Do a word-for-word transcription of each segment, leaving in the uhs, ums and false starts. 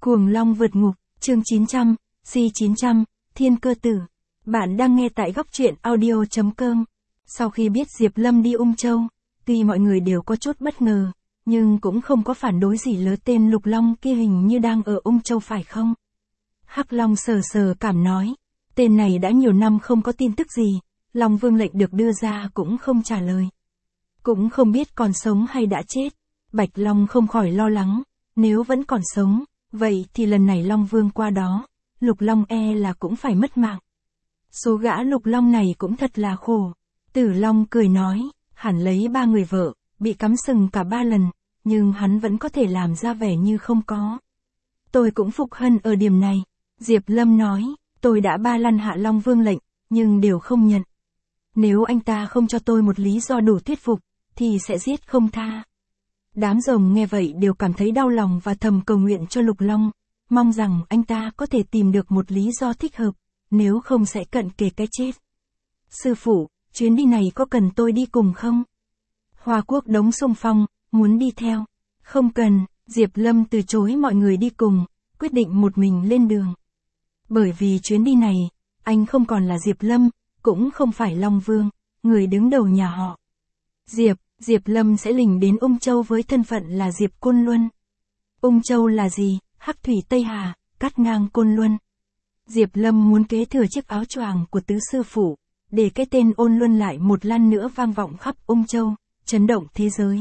Cuồng long vượt ngục, chương chín trăm, C chín trăm, Thiên Cơ Tử. Bạn đang nghe tại góc truyện audio chấm com. Sau khi biết Diệp Lâm đi Ung Châu, tuy mọi người đều có chút bất ngờ, nhưng cũng không có phản đối gì lớ tên Lục Long kia hình như đang ở Ung Châu phải không? Hắc Long sờ sờ cảm nói, tên này đã nhiều năm không có tin tức gì, Long Vương lệnh được đưa ra cũng không trả lời. Cũng không biết còn sống hay đã chết. Bạch Long không khỏi lo lắng, nếu vẫn còn sống, vậy thì lần này Long Vương qua đó, Lục Long e là cũng phải mất mạng. Số gã Lục Long này cũng thật là khổ. Tử Long cười nói, hẳn lấy ba người vợ, bị cắm sừng cả ba lần, nhưng hắn vẫn có thể làm ra vẻ như không có. Tôi cũng phục Hân ở điểm này. Diệp Lâm nói, tôi đã ba lần hạ Long Vương lệnh, nhưng đều không nhận. Nếu anh ta không cho tôi một lý do đủ thuyết phục, thì sẽ giết không tha. Đám rồng nghe vậy đều cảm thấy đau lòng và thầm cầu nguyện cho Lục Long, mong rằng anh ta có thể tìm được một lý do thích hợp, nếu không sẽ cận kề cái chết. Sư phụ, chuyến đi này có cần tôi đi cùng không? Hoa Quốc Đống xung phong, muốn đi theo. Không cần, Diệp Lâm từ chối mọi người đi cùng, quyết định một mình lên đường. Bởi vì chuyến đi này, anh không còn là Diệp Lâm, cũng không phải Long Vương, người đứng đầu nhà họ. Diệp, Diệp Lâm sẽ lình đến Ung Châu với thân phận là Diệp Côn Luân. Ung Châu là gì? Hắc thủy Tây Hà, cắt ngang Côn Luân. Diệp Lâm muốn kế thừa chiếc áo choàng của tứ sư phụ, để cái tên Ôn Luân lại một lần nữa vang vọng khắp Ung Châu, chấn động thế giới.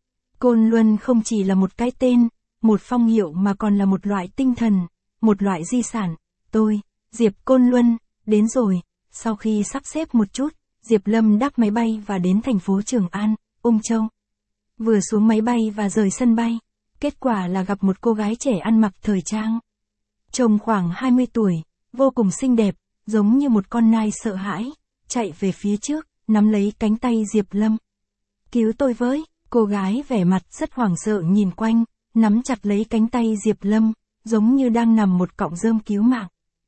Côn Luân không chỉ là một cái tên, một phong hiệu mà còn là một loại tinh thần, một loại di sản. Tôi, Diệp Côn Luân, đến rồi. Sau khi sắp xếp một chút, Diệp Lâm đáp máy bay và đến thành phố Trường An, Ung Châu. Vừa xuống máy bay và rời sân bay, kết quả là gặp một cô gái trẻ ăn mặc thời trang. Trông khoảng hai mươi tuổi, vô cùng xinh đẹp, giống như một con nai sợ hãi, chạy về phía trước, nắm lấy cánh tay Diệp Lâm. Cứu tôi với, cô gái vẻ mặt rất hoảng sợ nhìn quanh, nắm chặt lấy cánh tay Diệp Lâm, giống như đang nằm một cọng rơm cứu mạng.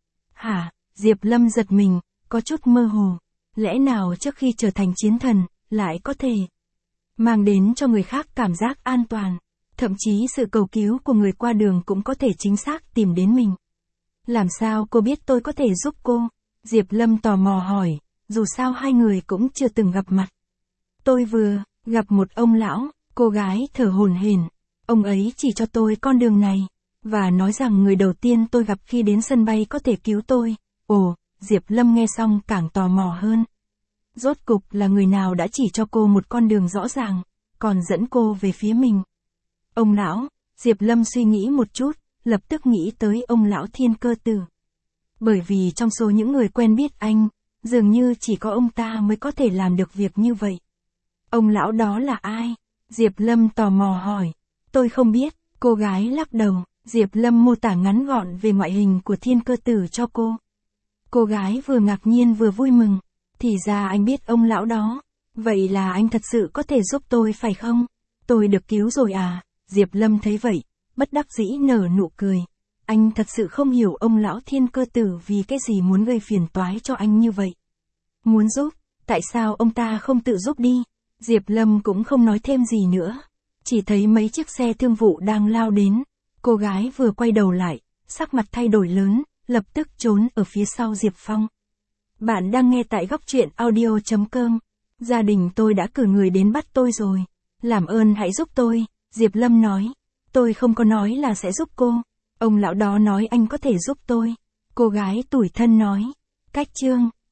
Hả, Diệp Lâm giật mình, có chút mơ hồ, lẽ nào trước khi trở thành chiến thần, lại có thể mang đến cho người khác cảm giác an toàn, thậm chí sự cầu cứu của người qua đường cũng có thể chính xác tìm đến mình. Làm sao cô biết tôi có thể giúp cô? Diệp Lâm tò mò hỏi, dù sao hai người cũng chưa từng gặp mặt. Tôi vừa gặp một ông lão, cô gái thở hổn hển, ông ấy chỉ cho tôi con đường này, và nói rằng người đầu tiên tôi gặp khi đến sân bay có thể cứu tôi. Ồ, Diệp Lâm nghe xong càng tò mò hơn. Rốt cục là người nào đã chỉ cho cô một con đường rõ ràng, còn dẫn cô về phía mình? Ông lão, Diệp Lâm suy nghĩ một chút, lập tức nghĩ tới ông lão Thiên Cơ Tử. Bởi vì trong số những người quen biết anh, dường như chỉ có ông ta mới có thể làm được việc như vậy. Ông lão đó là ai? Diệp Lâm tò mò hỏi. Tôi không biết, cô gái lắc đầu. Diệp Lâm mô tả ngắn gọn về ngoại hình của Thiên Cơ Tử cho cô. Cô gái vừa ngạc nhiên vừa vui mừng. Thì ra anh biết ông lão đó. Vậy là anh thật sự có thể giúp tôi phải không? Tôi được cứu rồi à? Diệp Lâm thấy vậy, bất đắc dĩ nở nụ cười. Anh thật sự không hiểu ông lão Thiên Cơ Tử vì cái gì muốn gây phiền toái cho anh như vậy. Muốn giúp, tại sao ông ta không tự giúp đi? Diệp Lâm cũng không nói thêm gì nữa. Chỉ thấy mấy chiếc xe thương vụ đang lao đến. Cô gái vừa quay đầu lại, sắc mặt thay đổi lớn, lập tức trốn ở phía sau Diệp Phong. Bạn đang nghe tại góc truyện audio chấm com. Gia đình tôi đã cử người đến bắt tôi rồi. Làm ơn hãy giúp tôi, Diệp Lâm nói. Tôi không có nói là sẽ giúp cô. Ông lão đó nói anh có thể giúp tôi. Cô gái tủi thân nói. Cách chương.